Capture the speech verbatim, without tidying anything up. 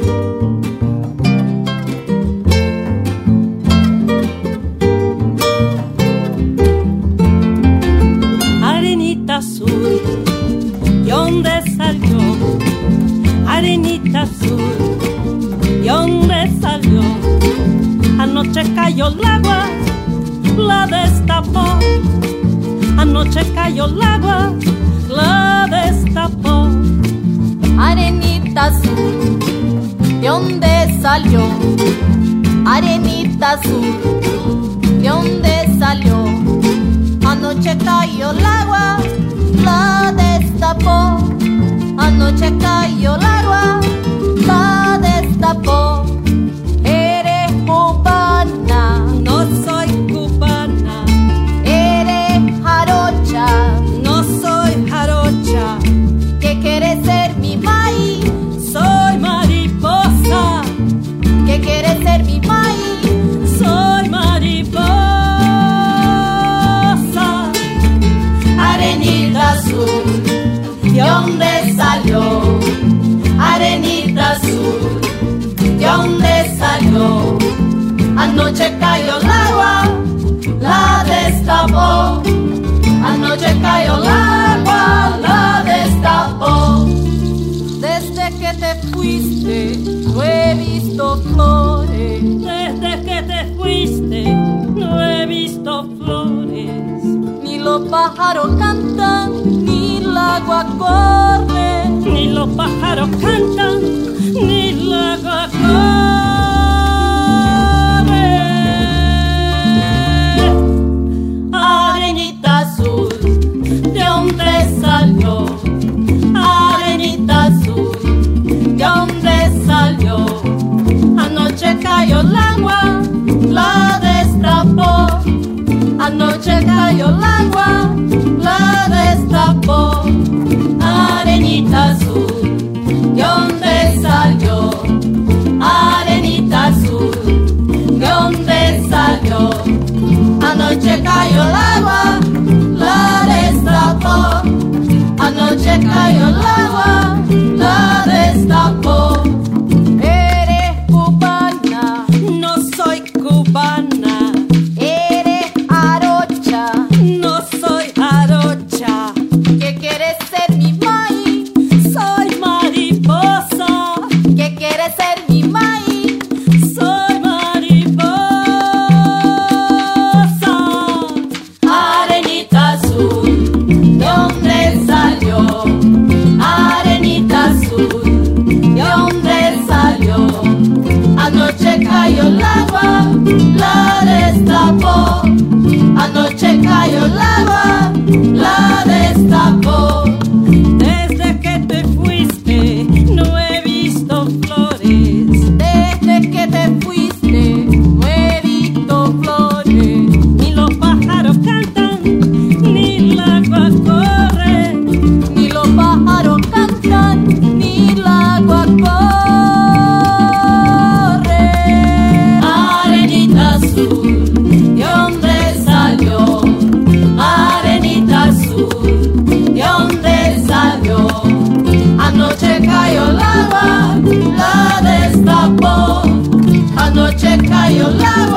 Arenita azul, ¿y dónde salió? Arenita azul, ¿y dónde salió? Anoche cayó el agua, la destapó. Anoche cayó el agua, la destapó. Arenita azul, ¿de dónde salió? Arenita azul, ¿de dónde salió? Anoche cayó el agua, la destapó. Anoche cayó el agua, la destapó. Eres cubana, no soy cubana. Eres jarocha, no soy jarocha. ¿Qué quieres ser mi maíz? Soy mariposa. ¿Qué quieres ser mi maíz? Soy mariposa. Arenita azul, ¿de dónde salió? Arenita azul, ¿de dónde salió? Anoche cayó el agua, la destapó. Anoche cayó el agua, la destapó. Desde que te fuiste, no he visto flores. Desde que te fuiste, no he visto flores. Ni los pájaros cantan, ni el agua corre. Ni los pájaros cantan, ni el agua corre. Arenita azul, ¿de dónde salió? Arenita azul, ¿de dónde salió? Anoche cayó el agua, la destapó. Anoche cayó el agua, la destapó. Arenita azul, ¿de dónde salió? Arenita azul, ¿de dónde salió? Anoche cayó el agua, la destapó. Anoche cayó el agua, la destapó. Eres cubana, no soy cubana. eres jarocha, No soy jarocha. ¿qué quieres ser mi maíz? Soy mariposa. ¿Qué quieres ser mi maíz? Soy mariposa. Arenita azul, ¿de dónde salió? Arenita azul, ¿de dónde salió? Anoche cayó el agua, la destapó. Anoche cayó el agua, la destapó. Desde que te fuiste, no he visto flores. Desde que te fuiste, no he visto flores. Ni los pájaros cantan, ni el agua corre. Ni los pájaros cantan, ni el agua corre. Arenita azul, ¿de dónde salió? Arenita azul, ¿de dónde salió? Anoche cayó el agua, la destapó. Anoche cayó el agua,